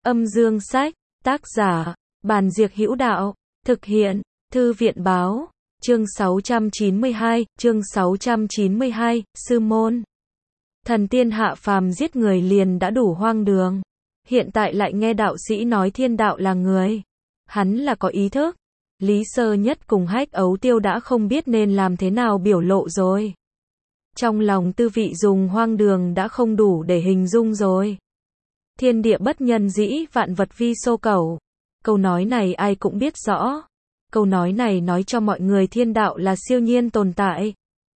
Âm dương sách, tác giả, Bàn Diệc Hữu Đạo, thực hiện, Thư viện báo, chương 692, Sư Môn. Thần tiên hạ phàm giết người liền đã đủ hoang đường. Hiện tại lại nghe đạo sĩ nói thiên đạo là người. Hắn là có ý thức. Lý Sơ Nhất cùng Hách Ấu Tiêu đã không biết nên làm thế nào biểu lộ rồi. Trong lòng tư vị dùng hoang đường đã không đủ để hình dung rồi. Thiên địa bất nhân dĩ, vạn vật vi xô cầu. Câu nói này ai cũng biết rõ. Câu nói này nói cho mọi người thiên đạo là siêu nhiên tồn tại.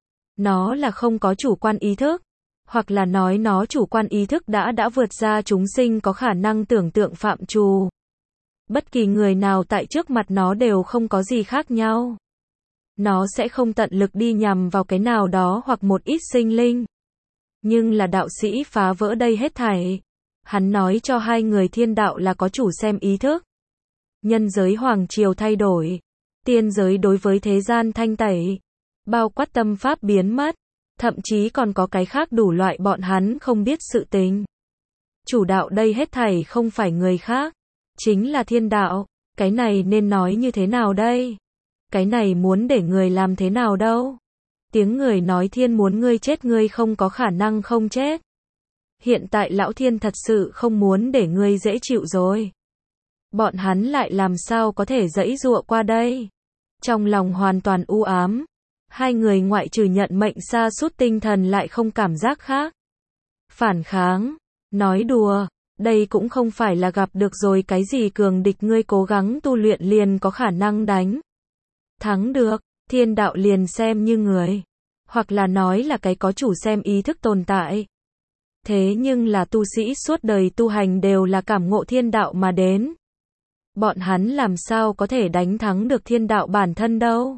Nó là không có chủ quan ý thức. Hoặc là nói nó chủ quan ý thức đã vượt ra chúng sinh có khả năng tưởng tượng phạm trù. Bất kỳ người nào tại trước mặt nó đều không có gì khác nhau. Nó sẽ không tận lực đi nhằm vào cái nào đó hoặc một ít sinh linh. Nhưng là đạo sĩ phá vỡ đây hết thảy. Hắn nói cho hai người thiên đạo là có chủ xem ý thức. Nhân giới hoàng triều thay đổi. Tiên giới đối với thế gian thanh tẩy. Bao quát tâm pháp biến mất. Thậm chí còn có cái khác đủ loại bọn hắn không biết sự tình. Chủ đạo đây hết thảy không phải người khác. Chính là thiên đạo. Cái này nên nói như thế nào đây? Cái này muốn để người làm thế nào đâu? Tiếng người nói thiên muốn ngươi chết ngươi không có khả năng không chết. Hiện tại lão thiên thật sự không muốn để ngươi dễ chịu rồi. Bọn hắn lại làm sao có thể giãy giụa qua đây? Trong lòng hoàn toàn u ám. Hai người ngoại trừ nhận mệnh sa sút tinh thần lại không cảm giác khác. Phản kháng. Nói đùa. Đây cũng không phải là gặp được rồi cái gì cường địch ngươi cố gắng tu luyện liền có khả năng đánh. Thắng được. Thiên đạo liền xem như người. Hoặc là nói là cái có chủ xem ý thức tồn tại. Thế nhưng là tu sĩ suốt đời tu hành đều là cảm ngộ thiên đạo mà đến. Bọn hắn làm sao có thể đánh thắng được thiên đạo bản thân đâu.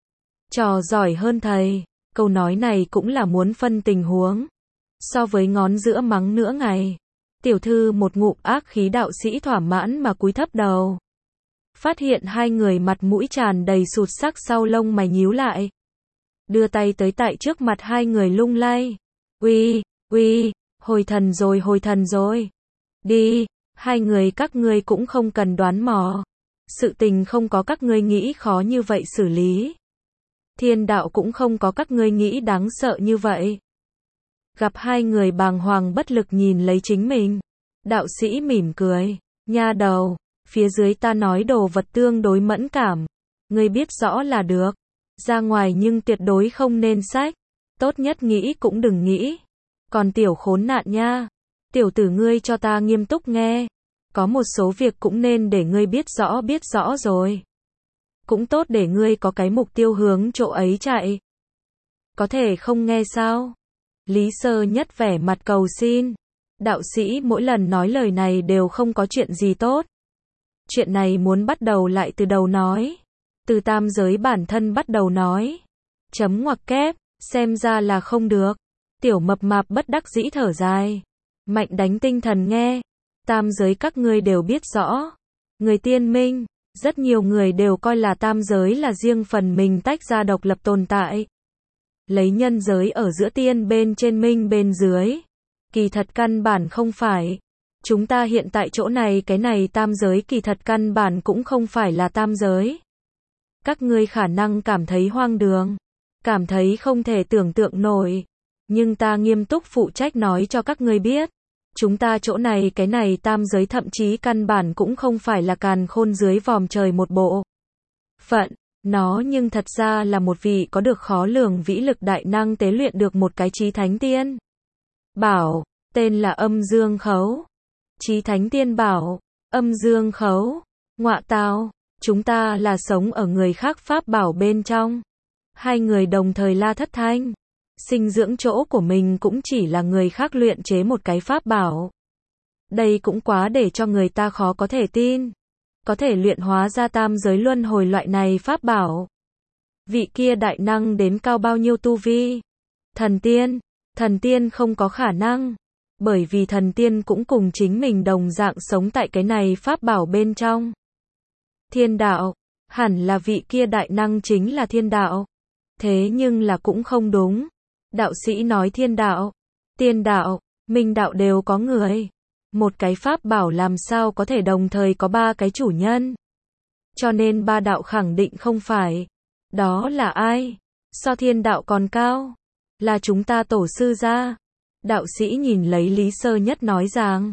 Trò giỏi hơn thầy. Câu nói này cũng là muốn phân tình huống. So với ngón giữa mắng nửa ngày. Tiểu thư một ngụm ác khí đạo sĩ thỏa mãn mà cúi thấp đầu. Phát hiện hai người mặt mũi tràn đầy sụt sắc sau lông mày nhíu lại. Đưa tay tới tại trước mặt hai người lung lay. Uy, hồi thần rồi. Đi, hai người các ngươi cũng không cần đoán mò. Sự tình không có các ngươi nghĩ khó như vậy xử lý. Thiên đạo cũng không có các ngươi nghĩ đáng sợ như vậy. Gặp hai người bàng hoàng bất lực nhìn lấy chính mình. Đạo sĩ mỉm cười. Nha đầu, phía dưới ta nói đồ vật tương đối mẫn cảm. Ngươi biết rõ là được. Ra ngoài nhưng tuyệt đối không nên xách. Tốt nhất nghĩ cũng đừng nghĩ. Còn tiểu khốn nạn nha. Tiểu tử ngươi cho ta nghiêm túc nghe. Có một số việc cũng nên để ngươi biết rõ rồi. Cũng tốt để ngươi có cái mục tiêu hướng chỗ ấy chạy. Có thể không nghe sao? Lý Sơ Nhất vẻ mặt cầu xin. Đạo sĩ mỗi lần nói lời này đều không có chuyện gì tốt. Chuyện này muốn bắt đầu lại từ đầu nói. Từ tam giới bản thân bắt đầu nói. Chấm ngoặc kép, xem ra là không được. Tiểu mập mạp bất đắc dĩ thở dài. Mạnh đánh tinh thần nghe. Tam giới các ngươi đều biết rõ. Người tiên minh, rất nhiều người đều coi là tam giới là riêng phần mình tách ra độc lập tồn tại. Lấy nhân giới ở giữa tiên bên trên minh bên dưới. Kỳ thật căn bản không phải. Chúng ta hiện tại chỗ này cái này tam giới kỳ thật căn bản cũng không phải là tam giới. Các ngươi khả năng cảm thấy hoang đường. Cảm thấy không thể tưởng tượng nổi. Nhưng ta nghiêm túc phụ trách nói cho các ngươi biết. Chúng ta chỗ này cái này tam giới thậm chí căn bản cũng không phải là càn khôn dưới vòm trời một bộ phận. Nó nhưng thật ra là một vị có được khó lường vĩ lực đại năng tế luyện được một cái chí thánh tiên. Bảo, tên là Âm Dương Khấu. Chí thánh tiên bảo, Âm Dương Khấu. Ngọa tào, chúng ta là sống ở người khác pháp bảo bên trong. Hai người đồng thời la thất thanh. Sinh dưỡng chỗ của mình cũng chỉ là người khác luyện chế một cái pháp bảo. Đây cũng quá để cho người ta khó có thể tin. Có thể luyện hóa ra tam giới luân hồi loại này pháp bảo. Vị kia đại năng đến cao bao nhiêu tu vi? Thần tiên không có khả năng. Bởi vì thần tiên cũng cùng chính mình đồng dạng sống tại cái này pháp bảo bên trong. Thiên đạo, hẳn là vị kia đại năng chính là thiên đạo. Thế nhưng là cũng không đúng. Đạo sĩ nói thiên đạo, tiên đạo, minh đạo đều có người. Một cái pháp bảo làm sao có thể đồng thời có ba cái chủ nhân. Cho nên ba đạo khẳng định không phải. Đó là ai? So thiên đạo còn cao. Là chúng ta tổ sư gia. Đạo sĩ nhìn lấy Lý Sơ Nhất nói rằng.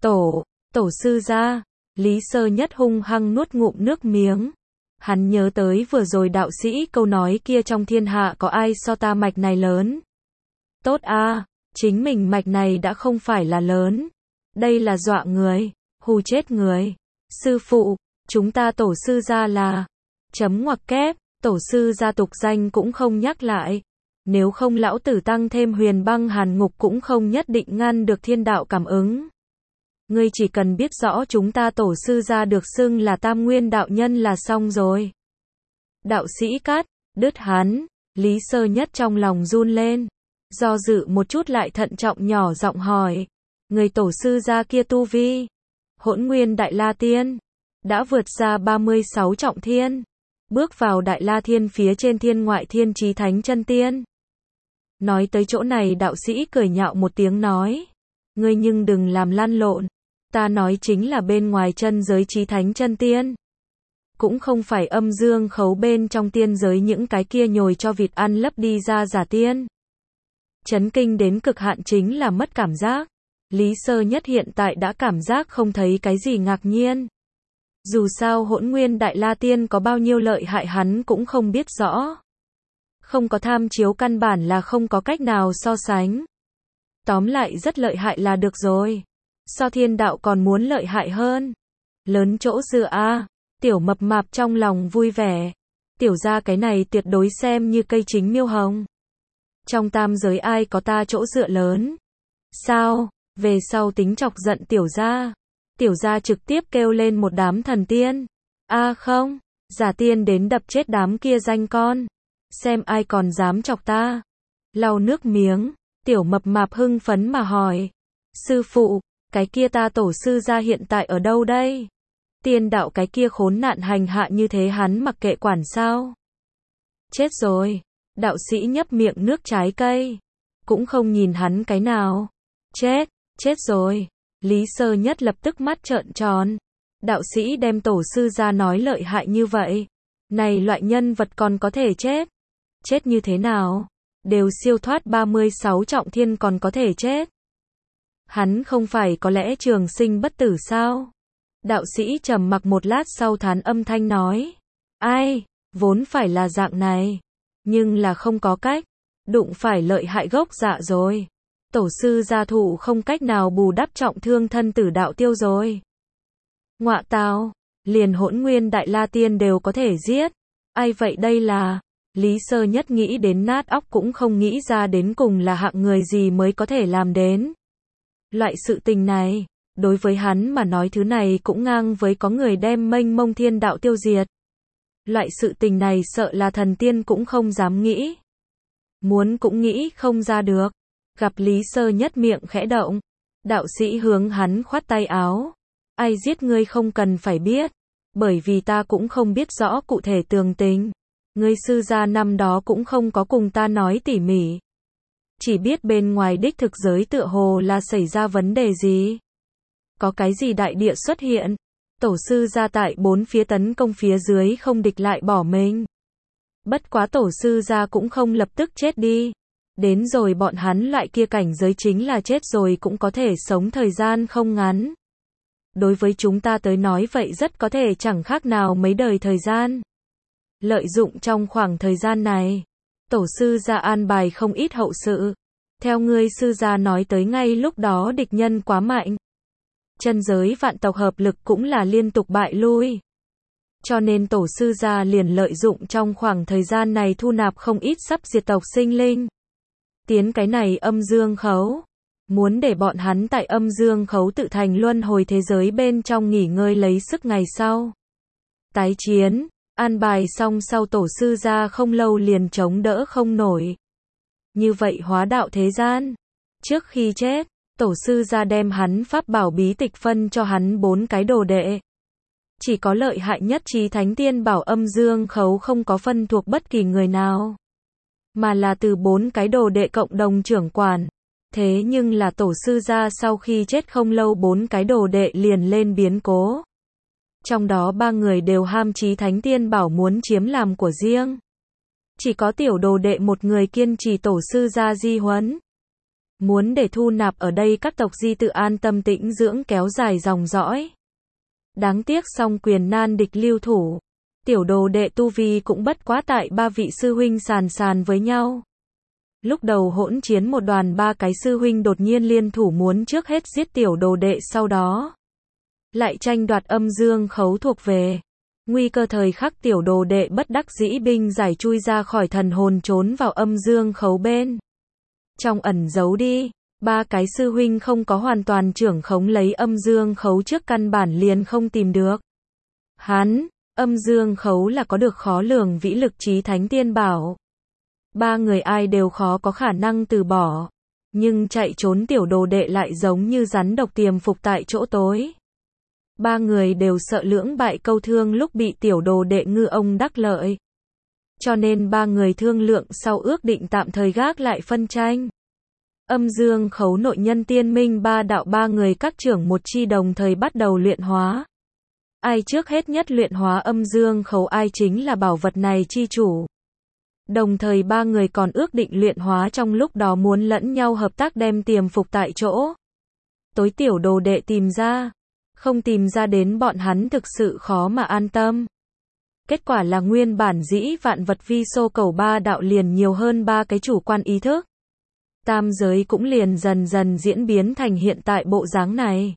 Tổ sư gia. Lý Sơ Nhất hung hăng nuốt ngụm nước miếng. Hắn nhớ tới vừa rồi đạo sĩ câu nói kia, trong thiên hạ có ai so ta mạch này lớn. Tốt a, chính mình mạch này đã không phải là lớn. Đây là dọa người, hù chết người. Sư phụ, chúng ta tổ sư gia là... Chấm ngoặc kép, tổ sư gia tục danh cũng không nhắc lại. Nếu không lão tử tăng thêm huyền băng hàn ngục cũng không nhất định ngăn được thiên đạo cảm ứng. Ngươi chỉ cần biết rõ chúng ta tổ sư gia được xưng là Tam Nguyên đạo nhân là xong rồi. Đạo sĩ cắt đứt hắn. Lý Sơ Nhất trong lòng run lên. Do dự một chút lại thận trọng nhỏ giọng hỏi. Người tổ sư gia kia tu vi. Hỗn Nguyên Đại La Tiên. Đã vượt ra 36 trọng thiên. Bước vào Đại La Thiên phía trên thiên ngoại thiên chí thánh chân tiên. Nói tới chỗ này đạo sĩ cười nhạo một tiếng nói. Ngươi nhưng đừng làm lăn lộn. Ta nói chính là bên ngoài chân giới chí thánh chân tiên. Cũng không phải âm dương khấu bên trong tiên giới những cái kia nhồi cho vịt ăn lấp đi ra giả tiên. Chấn kinh đến cực hạn chính là mất cảm giác. Lý Sơ Nhất hiện tại đã cảm giác không thấy cái gì ngạc nhiên. Dù sao Hỗn Nguyên Đại La Tiên có bao nhiêu lợi hại hắn cũng không biết rõ. Không có tham chiếu căn bản là không có cách nào so sánh. Tóm lại rất lợi hại là được rồi. So thiên đạo còn muốn lợi hại hơn. Lớn chỗ dựa a. Tiểu mập mạp trong lòng vui vẻ. Tiểu gia cái này tuyệt đối xem như cây chính miêu hồng. Trong tam giới ai có ta chỗ dựa lớn. Sao, về sau tính chọc giận tiểu gia. Tiểu gia trực tiếp kêu lên một đám thần tiên. A không, giả tiên đến đập chết đám kia danh con. Xem ai còn dám chọc ta. Lau nước miếng, tiểu mập mạp hưng phấn mà hỏi. Sư phụ, cái kia ta tổ sư gia hiện tại ở đâu đây? Tiên đạo cái kia khốn nạn hành hạ như thế hắn mặc kệ quản sao? Chết rồi. Đạo sĩ nhấp miệng nước trái cây. Cũng không nhìn hắn cái nào. Chết rồi. Lý Sơ Nhất lập tức mắt trợn tròn. Đạo sĩ đem tổ sư ra nói lợi hại như vậy. Này loại nhân vật còn có thể chết. Chết như thế nào? Đều siêu thoát 36 trọng thiên còn có thể chết. Hắn không phải có lẽ trường sinh bất tử sao? Đạo sĩ trầm mặc một lát sau thán âm thanh nói. Ai, vốn phải là dạng này. Nhưng là không có cách. Đụng phải lợi hại gốc dạ rồi. Tổ sư gia thụ không cách nào bù đắp trọng thương thân tử đạo tiêu rồi. Ngọa tào, liền Hỗn Nguyên Đại La Tiên đều có thể giết. Ai vậy đây là? Lý Sơ Nhất nghĩ đến nát óc cũng không nghĩ ra đến cùng là hạng người gì mới có thể làm đến. Loại sự tình này, đối với hắn mà nói thứ này cũng ngang với có người đem mênh mông thiên đạo tiêu diệt. Loại sự tình này sợ là thần tiên cũng không dám nghĩ. Muốn cũng nghĩ không ra được. Gặp Lý Sơ Nhất miệng khẽ động. Đạo sĩ hướng hắn khoát tay áo. Ai giết ngươi không cần phải biết. Bởi vì ta cũng không biết rõ cụ thể tường tình. Ngươi sư gia năm đó cũng không có cùng ta nói tỉ mỉ. Chỉ biết bên ngoài đích thực giới tựa hồ là xảy ra vấn đề gì. Có cái gì đại địa xuất hiện. Tổ sư gia tại bốn phía tấn công phía dưới không địch lại bỏ mình. Bất quá tổ sư gia cũng không lập tức chết đi. Đến rồi bọn hắn loại kia cảnh giới chính là chết rồi cũng có thể sống thời gian không ngắn. Đối với chúng ta tới nói vậy rất có thể chẳng khác nào mấy đời thời gian. Lợi dụng trong khoảng thời gian này, tổ sư gia an bài không ít hậu sự. Theo ngươi sư gia nói tới ngay lúc đó địch nhân quá mạnh. Chân giới vạn tộc hợp lực cũng là liên tục bại lui. Cho nên tổ sư gia liền lợi dụng trong khoảng thời gian này thu nạp không ít sắp diệt tộc sinh linh. Tiến cái này âm dương khấu. Muốn để bọn hắn tại âm dương khấu tự thành luân hồi thế giới bên trong nghỉ ngơi lấy sức ngày sau. Tái chiến, an bài xong sau tổ sư gia không lâu liền chống đỡ không nổi. Như vậy hóa đạo thế gian. Trước khi chết, tổ sư gia đem hắn pháp bảo bí tịch phân cho hắn 4 cái đồ đệ. Chỉ có lợi hại nhất chí thánh tiên bảo âm dương khấu không có phân thuộc bất kỳ người nào. Mà là từ 4 cái đồ đệ cộng đồng trưởng quản. Thế nhưng là tổ sư gia sau khi chết không lâu 4 cái đồ đệ liền lên biến cố. Trong đó 3 người đều ham chí thánh tiên bảo muốn chiếm làm của riêng. Chỉ có tiểu đồ đệ một người kiên trì tổ sư gia di huấn. Muốn để thu nạp ở đây các tộc di tự an tâm tĩnh dưỡng kéo dài dòng dõi. Đáng tiếc song quyền nan địch lưu thủ. Tiểu đồ đệ tu vi cũng bất quá tại 3 vị sư huynh sàn sàn với nhau. Lúc đầu hỗn chiến một đoàn 3 cái sư huynh đột nhiên liên thủ muốn trước hết giết tiểu đồ đệ, sau đó lại tranh đoạt âm dương khấu thuộc về. Nguy cơ thời khắc tiểu đồ đệ bất đắc dĩ binh giải chui ra khỏi thần hồn trốn vào âm dương khấu bên trong ẩn giấu đi. 3 cái sư huynh không có hoàn toàn trưởng khống lấy âm dương khấu trước căn bản liền không tìm được. Hắn, âm dương khấu là có được khó lường vĩ lực chí thánh tiên bảo. 3 người ai đều khó có khả năng từ bỏ. Nhưng chạy trốn tiểu đồ đệ lại giống như rắn độc tiềm phục tại chỗ tối. 3 người đều sợ lưỡng bại câu thương lúc bị tiểu đồ đệ ngư ông đắc lợi. Cho nên 3 người thương lượng sau ước định tạm thời gác lại phân tranh. Âm dương khấu nội nhân tiên minh 3 đạo 3 người các trưởng một chi đồng thời bắt đầu luyện hóa. Ai trước hết nhất luyện hóa âm dương khấu ai chính là bảo vật này chi chủ. Đồng thời 3 người còn ước định luyện hóa trong lúc đó muốn lẫn nhau hợp tác đem tiềm phục tại chỗ. Tối tiểu đồ đệ tìm ra. Không tìm ra đến bọn hắn thực sự khó mà an tâm. Kết quả là nguyên bản dĩ vạn vật vi xô cầu 3 đạo liền nhiều hơn 3 cái chủ quan ý thức. Tam giới cũng liền dần dần diễn biến thành hiện tại bộ dáng này.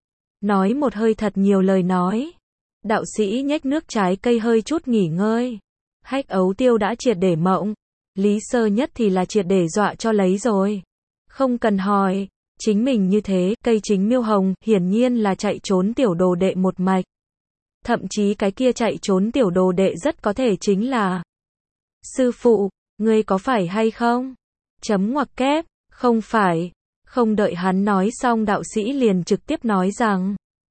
Nói một hơi thật nhiều lời nói. Đạo sĩ nhếch nước trái cây hơi chút nghỉ ngơi. Hách ấu tiêu đã triệt để mộng. Lý sơ nhất thì là triệt để dọa cho lấy rồi. Không cần hỏi. Chính mình như thế, cây chính miêu hồng, hiển nhiên là chạy trốn tiểu đồ đệ một mạch. Thậm chí cái kia chạy trốn tiểu đồ đệ rất có thể chính là sư phụ, ngươi có phải hay không? Chấm ngoặc kép, không phải. Không đợi hắn nói xong đạo sĩ liền trực tiếp nói rằng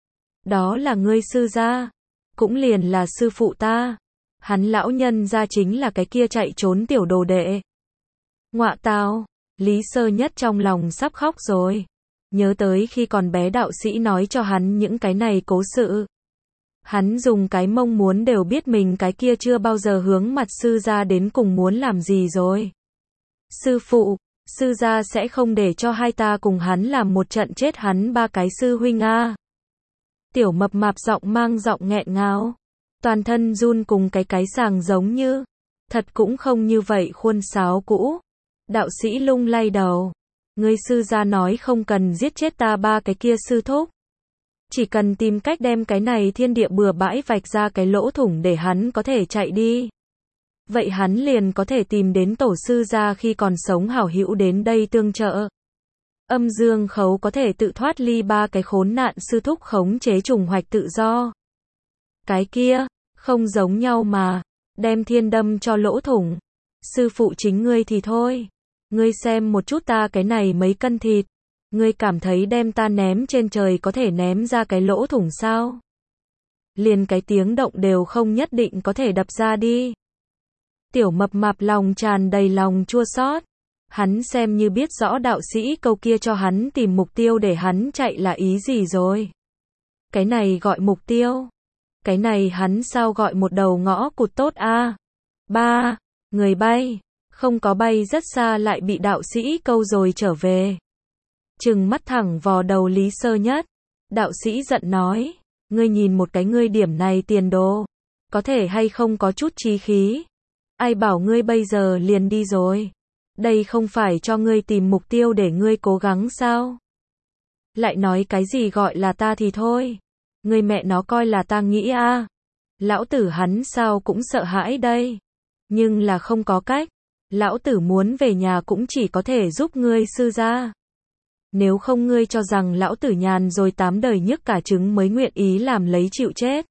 đó là ngươi sư gia, cũng liền là sư phụ ta. Hắn lão nhân gia chính là cái kia chạy trốn tiểu đồ đệ. Ngọa tào, Lý sơ nhất trong lòng sắp khóc rồi. Nhớ tới khi còn bé đạo sĩ nói cho hắn những cái này cố sự. Hắn dùng cái mông muốn đều biết mình cái kia chưa bao giờ hướng mặt sư gia đến cùng muốn làm gì rồi. Sư phụ, sư gia sẽ không để cho hai ta cùng hắn làm một trận chết hắn 3 cái sư huynh a. Tiểu mập mạp giọng mang giọng nghẹn ngào. Toàn thân run cùng cái sàng giống như. Thật cũng không như vậy khuôn sáo cũ. Đạo sĩ lung lay đầu. Ngươi sư gia nói không cần giết chết ta 3 cái kia sư thúc. Chỉ cần tìm cách đem cái này thiên địa bừa bãi vạch ra cái lỗ thủng để hắn có thể chạy đi. Vậy hắn liền có thể tìm đến tổ sư gia khi còn sống hảo hữu đến đây tương trợ. Âm dương khấu có thể tự thoát ly 3 cái khốn nạn sư thúc khống chế trùng hoạch tự do. Cái kia, không giống nhau mà. Đem thiên đâm cho lỗ thủng. Sư phụ chính ngươi thì thôi. Ngươi xem một chút ta cái này mấy cân thịt. Ngươi cảm thấy đem ta ném trên trời có thể ném ra cái lỗ thủng sao? Liền cái tiếng động đều không nhất định có thể đập ra đi. Tiểu mập mạp lòng tràn đầy lòng chua xót. Hắn xem như biết rõ đạo sĩ câu kia cho hắn tìm mục tiêu để hắn chạy là ý gì rồi. Cái này gọi mục tiêu. Cái này hắn sao gọi một đầu ngõ cụt tốt a? 3. Người bay. Không có bay rất xa lại bị đạo sĩ câu rồi trở về. Trừng mắt thẳng vò đầu Lý sơ nhất. Đạo sĩ giận nói. Ngươi nhìn một cái ngươi điểm này tiền đồ. Có thể hay không có chút chí khí. Ai bảo ngươi bây giờ liền đi rồi. Đây không phải cho ngươi tìm mục tiêu để ngươi cố gắng sao? Lại nói cái gì gọi là ta thì thôi. Ngươi mẹ nó coi là ta nghĩ a? Lão tử hắn sao cũng sợ hãi đây. Nhưng là không có cách. Lão tử muốn về nhà cũng chỉ có thể giúp ngươi sư gia. Nếu không ngươi cho rằng lão tử nhàn rồi 8 đời nhức cả trứng mới nguyện ý làm lấy chịu chết.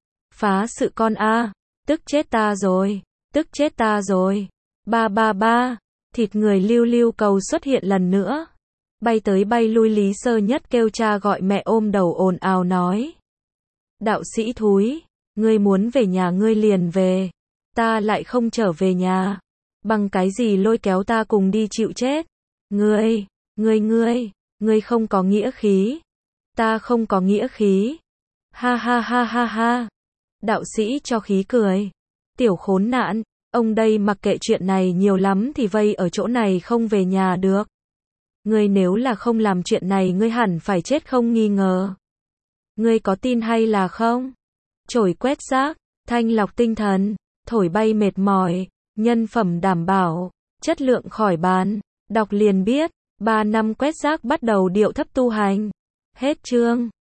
Phá sự con a, tức chết ta rồi, tức chết ta rồi. Ba ba ba, thịt người lưu lưu cầu xuất hiện lần nữa. Bay tới bay lui Lý sơ nhất kêu cha gọi mẹ ôm đầu ồn ào nói. Đạo sĩ thúi, ngươi muốn về nhà ngươi liền về. Ta lại không trở về nhà. Bằng cái gì lôi kéo ta cùng đi chịu chết? Ngươi không có nghĩa khí. Ta không có nghĩa khí. Ha ha ha ha ha. Đạo sĩ cho khí cười. Tiểu khốn nạn, ông đây mặc kệ chuyện này nhiều lắm thì vây ở chỗ này không về nhà được. Ngươi nếu là không làm chuyện này ngươi hẳn phải chết không nghi ngờ. Ngươi có tin hay là không? Chổi quét rác, thanh lọc tinh thần, thổi bay mệt mỏi, nhân phẩm đảm bảo, chất lượng khỏi bàn, đọc liền biết, 3 năm quét rác bắt đầu điệu thấp tu hành. Hết chương.